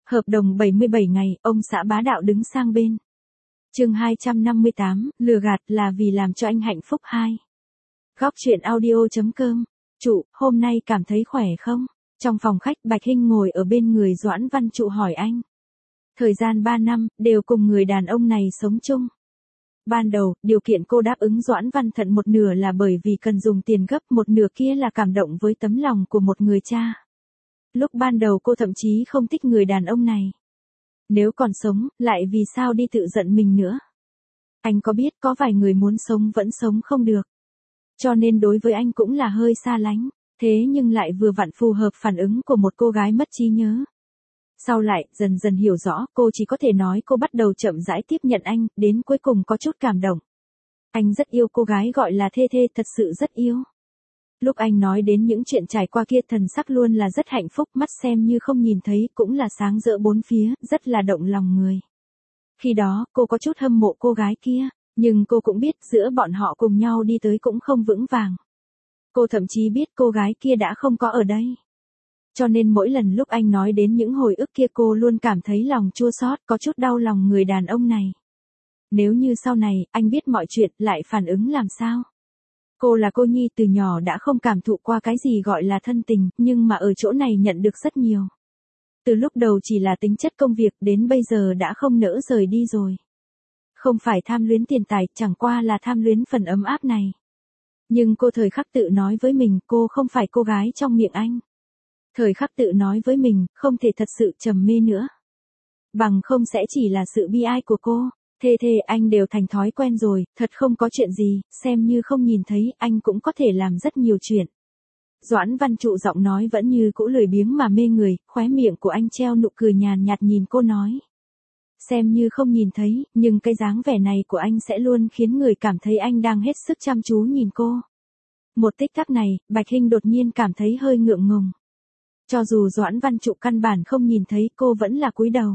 Hợp đồng 77 ngày, ông xã bá đạo đứng sang bên. Chương 258, lừa gạt là vì làm cho anh hạnh phúc 2. Góc truyện audio.com. Trụ, hôm nay cảm thấy khỏe không? Trong phòng khách, Bạch Hinh ngồi ở bên người Doãn Văn Trụ hỏi anh. Thời gian 3 năm, đều cùng người đàn ông này sống chung. Ban đầu, điều kiện cô đáp ứng Doãn Văn Thận một nửa là bởi vì cần dùng tiền gấp, một nửa kia là cảm động với tấm lòng của một người cha. Lúc ban đầu cô thậm chí không thích người đàn ông này. Nếu còn sống, lại vì sao đi tự giận mình nữa? Anh có biết có vài người muốn sống vẫn sống không được. Cho nên đối với anh cũng là hơi xa lánh, thế nhưng lại vừa vặn phù hợp phản ứng của một cô gái mất trí nhớ. Sau lại, dần dần hiểu rõ, cô chỉ có thể nói cô bắt đầu chậm rãi tiếp nhận anh, đến cuối cùng có chút cảm động. Anh rất yêu cô gái gọi là Thê Thê, thật sự rất yêu. Lúc anh nói đến những chuyện trải qua kia, thần sắc luôn là rất hạnh phúc, mắt xem như không nhìn thấy, cũng là sáng rỡ bốn phía, rất là động lòng người. Khi đó, cô có chút hâm mộ cô gái kia, nhưng cô cũng biết giữa bọn họ cùng nhau đi tới cũng không vững vàng. Cô thậm chí biết cô gái kia đã không có ở đây. Cho nên mỗi lần lúc anh nói đến những hồi ức kia, cô luôn cảm thấy lòng chua xót, có chút đau lòng người đàn ông này. Nếu như sau này, anh biết mọi chuyện, lại phản ứng làm sao? Cô là cô nhi từ nhỏ đã không cảm thụ qua cái gì gọi là thân tình, nhưng mà ở chỗ này nhận được rất nhiều. Từ lúc đầu chỉ là tính chất công việc, đến bây giờ đã không nỡ rời đi rồi. Không phải tham luyến tiền tài, chẳng qua là tham luyến phần ấm áp này. Nhưng cô thời khắc tự nói với mình, cô không phải cô gái trong miệng anh. Thời khắc tự nói với mình, không thể thật sự trầm mê nữa. Bằng không sẽ chỉ là sự bi ai của cô. Thê Thê, anh đều thành thói quen rồi, thật không có chuyện gì, xem như không nhìn thấy, anh cũng có thể làm rất nhiều chuyện. Doãn Văn Trụ giọng nói vẫn như cũ lười biếng mà mê người, khóe miệng của anh treo nụ cười nhàn nhạt nhìn cô nói. Xem như không nhìn thấy, nhưng cái dáng vẻ này của anh sẽ luôn khiến người cảm thấy anh đang hết sức chăm chú nhìn cô. Một tích tắc này, Bạch Hinh đột nhiên cảm thấy hơi ngượng ngùng. Cho dù Doãn Văn Trụ căn bản không nhìn thấy, cô vẫn là cúi đầu.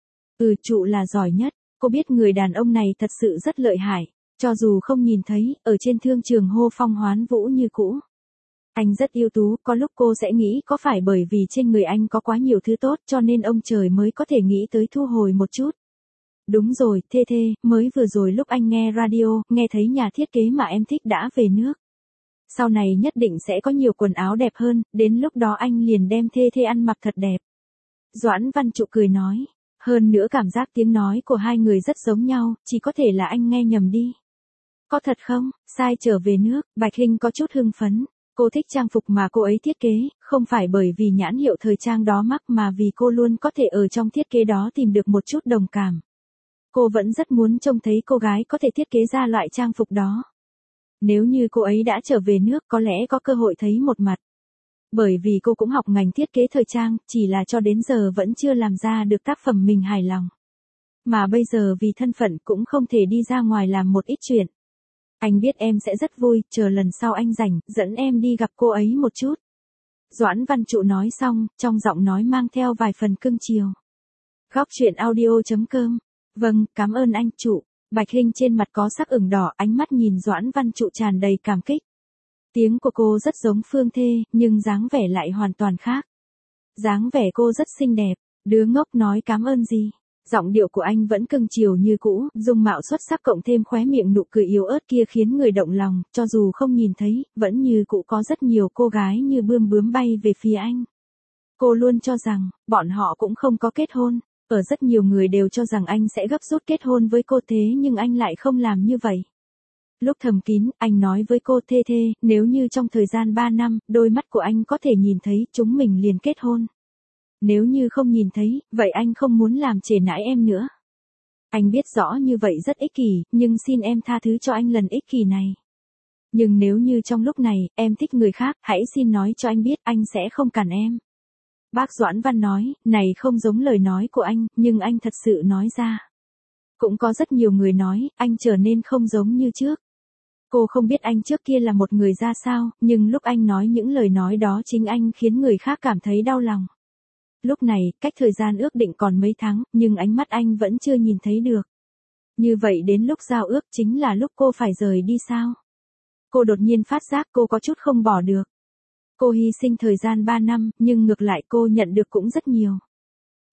Trụ là giỏi nhất. Cô biết người đàn ông này thật sự rất lợi hại, cho dù không nhìn thấy, ở trên thương trường hô phong hoán vũ như cũ. Anh rất ưu tú, có lúc cô sẽ nghĩ có phải bởi vì trên người anh có quá nhiều thứ tốt cho nên ông trời mới có thể nghĩ tới thu hồi một chút. Đúng rồi, Thê Thê, mới vừa rồi lúc anh nghe radio, nghe thấy nhà thiết kế mà em thích đã về nước. Sau này nhất định sẽ có nhiều quần áo đẹp hơn, đến lúc đó anh liền đem Thê Thê ăn mặc thật đẹp. Doãn Văn Trụ cười nói. Hơn nữa cảm giác tiếng nói của hai người rất giống nhau, chỉ có thể là anh nghe nhầm đi. Có thật không? Sai trở về nước, Bạch Hinh có chút hưng phấn. Cô thích trang phục mà cô ấy thiết kế, không phải bởi vì nhãn hiệu thời trang đó mắc mà vì cô luôn có thể ở trong thiết kế đó tìm được một chút đồng cảm. Cô vẫn rất muốn trông thấy cô gái có thể thiết kế ra loại trang phục đó. Nếu như cô ấy đã trở về nước có lẽ có cơ hội thấy một mặt. Bởi vì cô cũng học ngành thiết kế thời trang, chỉ là cho đến giờ vẫn chưa làm ra được tác phẩm mình hài lòng. Mà bây giờ vì thân phận cũng không thể đi ra ngoài làm một ít chuyện. Anh biết em sẽ rất vui, chờ lần sau anh rảnh, dẫn em đi gặp cô ấy một chút. Doãn Văn Trụ nói xong, trong giọng nói mang theo vài phần cưng chiều. Góc truyện audio.com. Vâng, cảm ơn anh Trụ. Bạch Hinh trên mặt có sắc ửng đỏ, ánh mắt nhìn Doãn Văn Trụ tràn đầy cảm kích. Tiếng của cô rất giống Phương Thê, nhưng dáng vẻ lại hoàn toàn khác. Dáng vẻ cô rất xinh đẹp, đứa ngốc nói cảm ơn gì. Giọng điệu của anh vẫn cưng chiều như cũ, dung mạo xuất sắc cộng thêm khóe miệng nụ cười yếu ớt kia khiến người động lòng, cho dù không nhìn thấy, vẫn như cũ có rất nhiều cô gái như bươm bướm bay về phía anh. Cô luôn cho rằng, bọn họ cũng không có kết hôn, ở rất nhiều người đều cho rằng anh sẽ gấp rút kết hôn với cô thế nhưng anh lại không làm như vậy. Lúc thầm kín, anh nói với cô Thê Thê, nếu như trong thời gian 3 năm, đôi mắt của anh có thể nhìn thấy, chúng mình liền kết hôn. Nếu như không nhìn thấy, vậy anh không muốn làm trễ nải em nữa. Anh biết rõ như vậy rất ích kỷ, nhưng xin em tha thứ cho anh lần ích kỷ này. Nhưng nếu như trong lúc này, em thích người khác, hãy xin nói cho anh biết, anh sẽ không cản em. Bác Doãn Văn nói, này không giống lời nói của anh, nhưng anh thật sự nói ra. Cũng có rất nhiều người nói, anh trở nên không giống như trước. Cô không biết anh trước kia là một người ra sao, nhưng lúc anh nói những lời nói đó chính anh khiến người khác cảm thấy đau lòng. Lúc này, cách thời gian ước định còn mấy tháng, nhưng ánh mắt anh vẫn chưa nhìn thấy được. Như vậy đến lúc giao ước chính là lúc cô phải rời đi sao? Cô đột nhiên phát giác cô có chút không bỏ được. Cô hy sinh thời gian 3 năm, nhưng ngược lại cô nhận được cũng rất nhiều.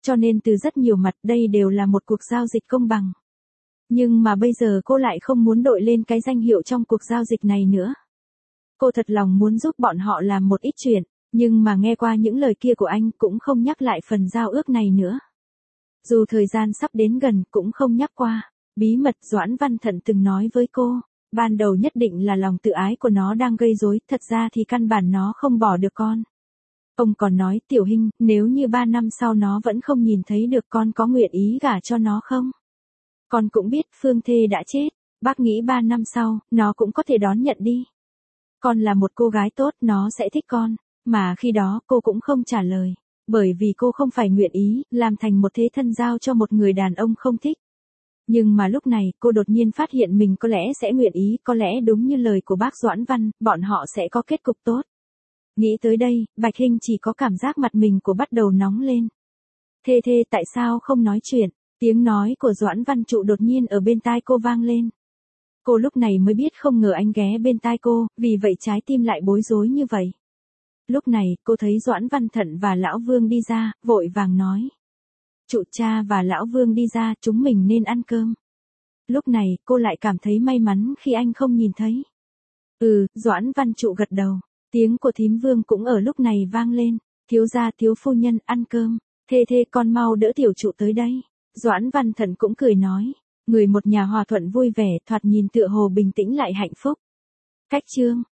Cho nên từ rất nhiều mặt đây đều là một cuộc giao dịch công bằng. Nhưng mà bây giờ cô lại không muốn đội lên cái danh hiệu trong cuộc giao dịch này nữa. Cô thật lòng muốn giúp bọn họ làm một ít chuyện, nhưng mà nghe qua những lời kia của anh cũng không nhắc lại phần giao ước này nữa. Dù thời gian sắp đến gần cũng không nhắc qua. Bí mật Doãn Văn Thận từng nói với cô, ban đầu nhất định là lòng tự ái của nó đang gây rối, thật ra thì căn bản nó không bỏ được con. Ông còn nói, Tiểu Hinh, nếu như 3 năm sau nó vẫn không nhìn thấy được con có nguyện ý gả cho nó không? Con cũng biết Phương Thê đã chết, bác nghĩ 3 năm sau, nó cũng có thể đón nhận đi. Con là một cô gái tốt, nó sẽ thích con, mà khi đó cô cũng không trả lời, bởi vì cô không phải nguyện ý làm thành một thế thân giao cho một người đàn ông không thích. Nhưng mà lúc này cô đột nhiên phát hiện mình có lẽ sẽ nguyện ý, có lẽ đúng như lời của bác Doãn Văn, bọn họ sẽ có kết cục tốt. Nghĩ tới đây, Bạch Hinh chỉ có cảm giác mặt mình của bắt đầu nóng lên. Thê Thê tại sao không nói chuyện? Tiếng nói của Doãn Văn Trụ đột nhiên ở bên tai cô vang lên. Cô lúc này mới biết không ngờ anh ghé bên tai cô, vì vậy trái tim lại bối rối như vậy. Lúc này, cô thấy Doãn Văn Thận và Lão Vương đi ra, vội vàng nói. Trụ cha và Lão Vương đi ra, chúng mình nên ăn cơm. Lúc này, cô lại cảm thấy may mắn khi anh không nhìn thấy. Doãn Văn Trụ gật đầu. Tiếng của thím Vương cũng ở lúc này vang lên. Thiếu gia thiếu phu nhân ăn cơm. Thê Thê con mau đỡ tiểu Trụ tới đây. Doãn Văn Thận cũng cười nói. Người một nhà hòa thuận vui vẻ, thoạt nhìn tựa hồ bình tĩnh lại hạnh phúc. Cách chương